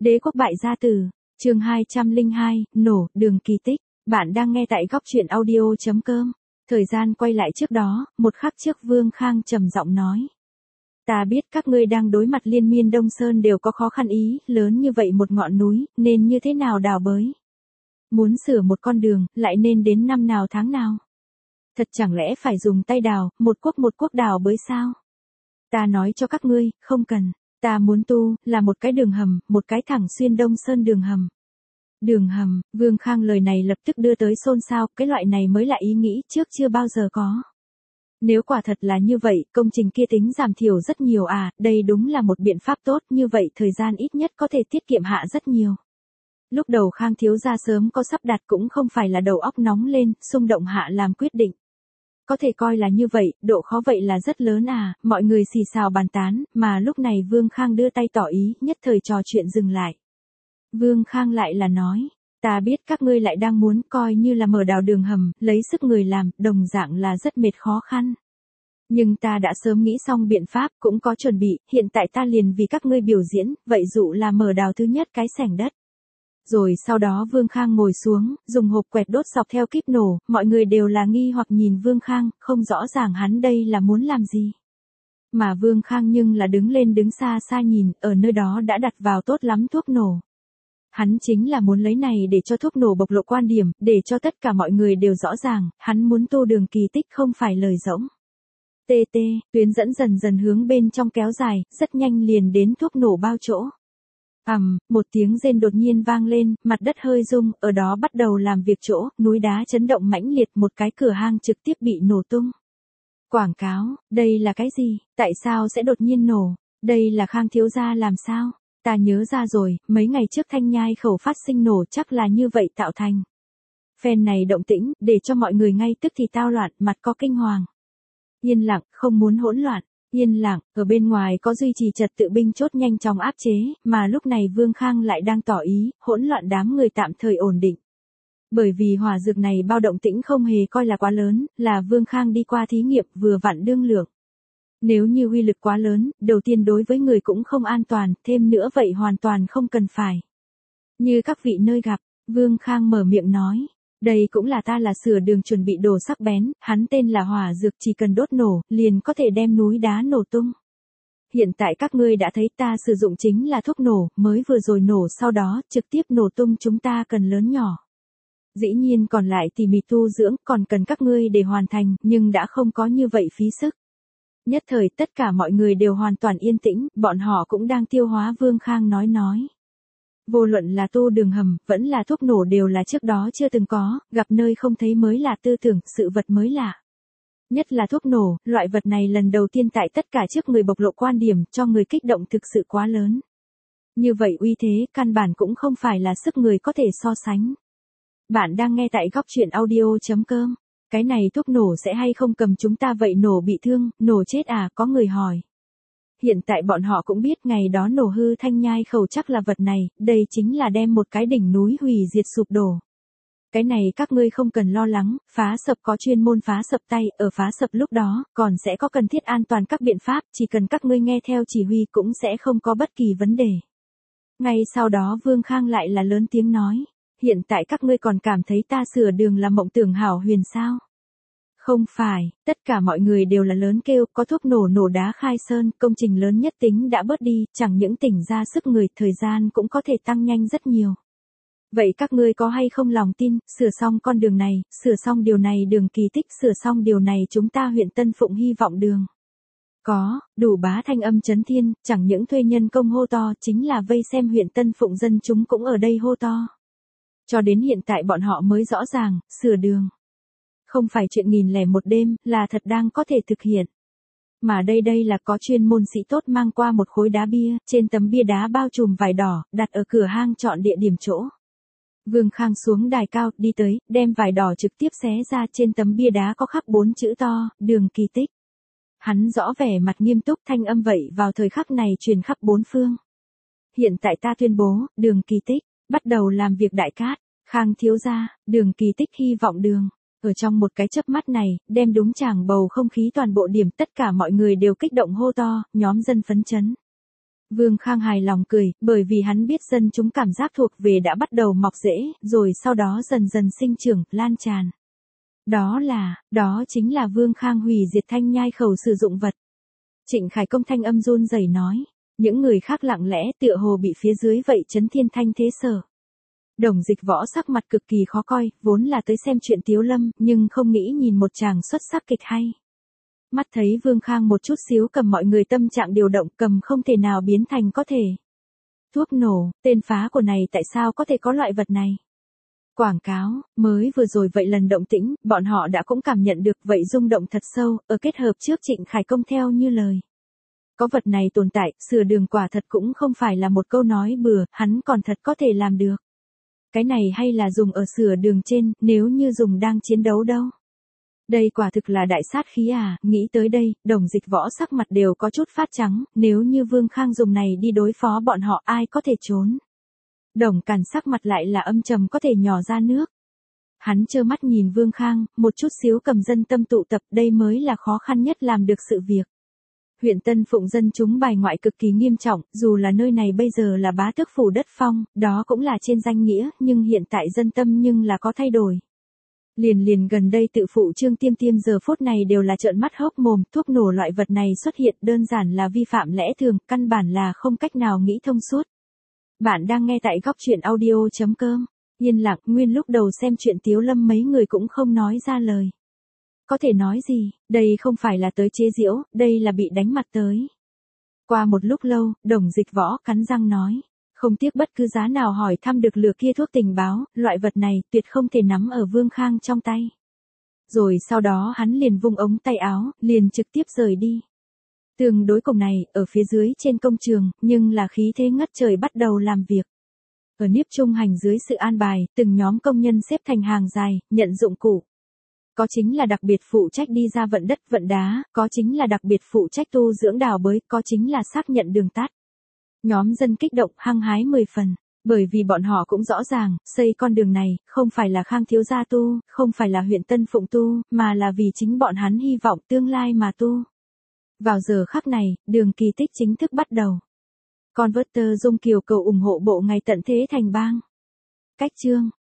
Đế quốc bại gia tử, chương 202, nổ, đường kỳ tích. Bạn đang nghe tại góc truyện audio.com. Thời gian quay lại trước đó, một khắc trước Vương Khang trầm giọng nói. Ta biết các ngươi đang đối mặt liên miên Đông Sơn đều có khó khăn ý, lớn như vậy một ngọn núi, nên như thế nào đào bới. Muốn sửa một con đường, lại nên đến năm nào tháng nào. Thật chẳng lẽ phải dùng tay đào, một quốc đào bới sao? Ta nói cho các ngươi, không cần. Ta muốn tu, là một cái đường hầm, một cái thẳng xuyên Đông Sơn đường hầm. Đường hầm, Vương Khang lời này lập tức đưa tới xôn xao, cái loại này mới là ý nghĩ trước chưa bao giờ có. Nếu quả thật là như vậy, công trình kia tính giảm thiểu rất nhiều à, đây đúng là một biện pháp tốt, như vậy thời gian ít nhất có thể tiết kiệm hạ rất nhiều. Lúc đầu Khang thiếu gia sớm có sắp đặt cũng không phải là đầu óc nóng lên, xung động hạ làm quyết định. Có thể coi là như vậy, độ khó vậy là rất lớn à, mọi người xì xào bàn tán, mà lúc này Vương Khang đưa tay tỏ ý, nhất thời trò chuyện dừng lại. Vương Khang lại là nói, ta biết các ngươi lại đang muốn coi như là mở đào đường hầm, lấy sức người làm, đồng dạng là rất mệt khó khăn. Nhưng ta đã sớm nghĩ xong biện pháp, cũng có chuẩn bị, hiện tại ta liền vì các ngươi biểu diễn, vậy dụ là mở đào thứ nhất cái sảnh đất. Rồi sau đó Vương Khang ngồi xuống, dùng hộp quẹt đốt dọc theo kíp nổ, mọi người đều là nghi hoặc nhìn Vương Khang, không rõ ràng hắn đây là muốn làm gì. Mà Vương Khang nhưng là đứng lên đứng xa xa nhìn, ở nơi đó đã đặt vào tốt lắm thuốc nổ. Hắn chính là muốn lấy này để cho thuốc nổ bộc lộ quan điểm, để cho tất cả mọi người đều rõ ràng, hắn muốn tu đường kỳ tích không phải lời rỗng. Tuyến dẫn dần dần hướng bên trong kéo dài, rất nhanh liền đến thuốc nổ bao chỗ. Một tiếng rên đột nhiên vang lên, mặt đất hơi rung, ở đó bắt đầu làm việc chỗ, núi đá chấn động mãnh liệt, một cái cửa hang trực tiếp bị nổ tung. Quảng cáo, đây là cái gì, tại sao sẽ đột nhiên nổ, đây là Khang thiếu gia làm sao, ta nhớ ra rồi, mấy ngày trước Thanh Nhai khẩu phát sinh nổ chắc là như vậy tạo thành. Phen này động tĩnh, để cho mọi người ngay tức thì tao loạn, mặt có kinh hoàng. Yên lặng, không muốn hỗn loạn. Yên lặng, ở bên ngoài có duy trì trật tự binh chốt nhanh chóng áp chế, mà lúc này Vương Khang lại đang tỏ ý, hỗn loạn đám người tạm thời ổn định. Bởi vì hỏa dược này bao động tĩnh không hề coi là quá lớn, là Vương Khang đi qua thí nghiệm vừa vặn đương lượng. Nếu như uy lực quá lớn, đầu tiên đối với người cũng không an toàn, thêm nữa vậy hoàn toàn không cần phải. Như các vị nơi gặp, Vương Khang mở miệng nói. Đây cũng là ta là sửa đường chuẩn bị đồ sắc bén, hắn tên là hỏa dược chỉ cần đốt nổ, liền có thể đem núi đá nổ tung. Hiện tại các ngươi đã thấy ta sử dụng chính là thuốc nổ, mới vừa rồi nổ sau đó, trực tiếp nổ tung chúng ta cần lớn nhỏ. Dĩ nhiên còn lại tỉ mỉ tu dưỡng, còn cần các ngươi để hoàn thành, nhưng đã không có như vậy phí sức. Nhất thời tất cả mọi người đều hoàn toàn yên tĩnh, bọn họ cũng đang tiêu hóa Vương Khang nói. Vô luận là tu đường hầm, vẫn là thuốc nổ đều là trước đó chưa từng có, gặp nơi không thấy mới là tư tưởng, sự vật mới lạ. Nhất là thuốc nổ, loại vật này lần đầu tiên tại tất cả trước người bộc lộ quan điểm, cho người kích động thực sự quá lớn. Như vậy uy thế, căn bản cũng không phải là sức người có thể so sánh. Bạn đang nghe tại góc truyện audio.com. Cái này thuốc nổ sẽ hay không cầm chúng ta vậy nổ bị thương, nổ chết à, có người hỏi. Hiện tại bọn họ cũng biết ngày đó nổ hư Thanh Nhai khẩu chắc là vật này, đây chính là đem một cái đỉnh núi hủy diệt sụp đổ. Cái này các ngươi không cần lo lắng, phá sập có chuyên môn phá sập tay, ở phá sập lúc đó, còn sẽ có cần thiết an toàn các biện pháp, chỉ cần các ngươi nghe theo chỉ huy cũng sẽ không có bất kỳ vấn đề. Ngay sau đó Vương Khang lại là lớn tiếng nói, hiện tại các ngươi còn cảm thấy ta sửa đường là mộng tưởng hảo huyền sao? Không phải, tất cả mọi người đều là lớn kêu, có thuốc nổ đá khai sơn, công trình lớn nhất tính đã bớt đi, chẳng những tỉnh ra sức người, thời gian cũng có thể tăng nhanh rất nhiều. Vậy các ngươi có hay không lòng tin, sửa xong con đường này, sửa xong điều này đường kỳ tích, sửa xong điều này chúng ta huyện Tân Phụng hy vọng đường. Có, đủ bá thanh âm chấn thiên, chẳng những thuê nhân công hô to, chính là vây xem huyện Tân Phụng dân chúng cũng ở đây hô to. Cho đến hiện tại bọn họ mới rõ ràng, sửa đường. Không phải chuyện 1001 đêm, là thật đang có thể thực hiện. Mà đây là có chuyên môn sĩ tốt mang qua một khối đá bia, trên tấm bia đá bao trùm vải đỏ, đặt ở cửa hang chọn địa điểm chỗ. Vương Khang xuống đài cao, đi tới, đem vải đỏ trực tiếp xé ra, trên tấm bia đá có khắc 4 chữ to, đường kỳ tích. Hắn rõ vẻ mặt nghiêm túc, thanh âm vậy vào thời khắc này truyền khắp bốn phương. Hiện tại ta tuyên bố, đường kỳ tích, bắt đầu làm việc đại cát, Khang thiếu gia, đường kỳ tích hy vọng đường. Ở trong một cái chớp mắt này, đem đúng tràng bầu không khí toàn bộ điểm tất cả mọi người đều kích động hô to, nhóm dân phấn chấn. Vương Khang hài lòng cười, bởi vì hắn biết dân chúng cảm giác thuộc về đã bắt đầu mọc rễ, rồi sau đó dần dần sinh trưởng, lan tràn. Đó chính là Vương Khang hủy diệt Thanh Nhai Khẩu sử dụng vật. Trịnh Khải Công thanh âm run rẩy nói. Những người khác lặng lẽ tựa hồ bị phía dưới vậy chấn thiên thanh thế sở. Đồng Dịch Võ sắc mặt cực kỳ khó coi, vốn là tới xem chuyện Tiếu Lâm, nhưng không nghĩ nhìn một chàng xuất sắc kịch hay. Mắt thấy Vương Khang một chút xíu cầm mọi người tâm trạng điều động, cầm không thể nào biến thành có thể. Thuốc nổ, tên phá của này tại sao có thể có loại vật này? Quảng cáo, mới vừa rồi vậy lần động tĩnh, bọn họ đã cũng cảm nhận được vậy rung động thật sâu, ở kết hợp trước Trịnh Khải Công theo như lời. Có vật này tồn tại, sửa đường quả thật cũng không phải là một câu nói bừa, hắn còn thật có thể làm được. Cái này hay là dùng ở sửa đường trên, nếu như dùng đang chiến đấu đâu. Đây quả thực là đại sát khí à, nghĩ tới đây, Đồng Dịch Võ sắc mặt đều có chút phát trắng, nếu như Vương Khang dùng này đi đối phó bọn họ ai có thể trốn. Đồng Càn sắc mặt lại là âm trầm có thể nhỏ ra nước. Hắn trơ mắt nhìn Vương Khang, một chút xíu cầm dân tâm tụ tập, đây mới là khó khăn nhất làm được sự việc. Huyện Tân Phụng dân chúng bài ngoại cực kỳ nghiêm trọng, dù là nơi này bây giờ là bá tước phủ đất phong, đó cũng là trên danh nghĩa, nhưng hiện tại dân tâm nhưng là có thay đổi. Liền gần đây tự phụ Trương Tiêm Tiêm giờ phút này đều là trợn mắt hốc mồm, thuốc nổ loại vật này xuất hiện đơn giản là vi phạm lẽ thường, căn bản là không cách nào nghĩ thông suốt. Bạn đang nghe tại góc truyện audio.com. Yên lặng, nguyên lúc đầu xem chuyện Tiếu Lâm mấy người cũng không nói ra lời. Có thể nói gì, đây không phải là tới chế giễu, đây là bị đánh mặt tới. Qua một lúc lâu, Đồng Dịch Võ cắn răng nói. Không tiếc bất cứ giá nào hỏi thăm được lừa kia thuốc tình báo, loại vật này tuyệt không thể nắm ở Vương Khang trong tay. Rồi sau đó hắn liền vung ống tay áo, liền trực tiếp rời đi. Tương đối cùng này, ở phía dưới trên công trường, nhưng là khí thế ngất trời bắt đầu làm việc. Ở Niếp Trung Hành dưới sự an bài, từng nhóm công nhân xếp thành hàng dài, nhận dụng cụ. Có chính là đặc biệt phụ trách đi ra vận đất vận đá, có chính là đặc biệt phụ trách tu dưỡng đào bới, có chính là xác nhận đường tắt. Nhóm dân kích động hăng hái 10 phần, bởi vì bọn họ cũng rõ ràng, xây con đường này, không phải là Khang thiếu gia tu, không phải là huyện Tân Phụng tu, mà là vì chính bọn hắn hy vọng tương lai mà tu. Vào giờ khắc này, đường kỳ tích chính thức bắt đầu. Converter Dung Kiều cầu ủng hộ bộ ngày tận thế thành bang. Cách chương.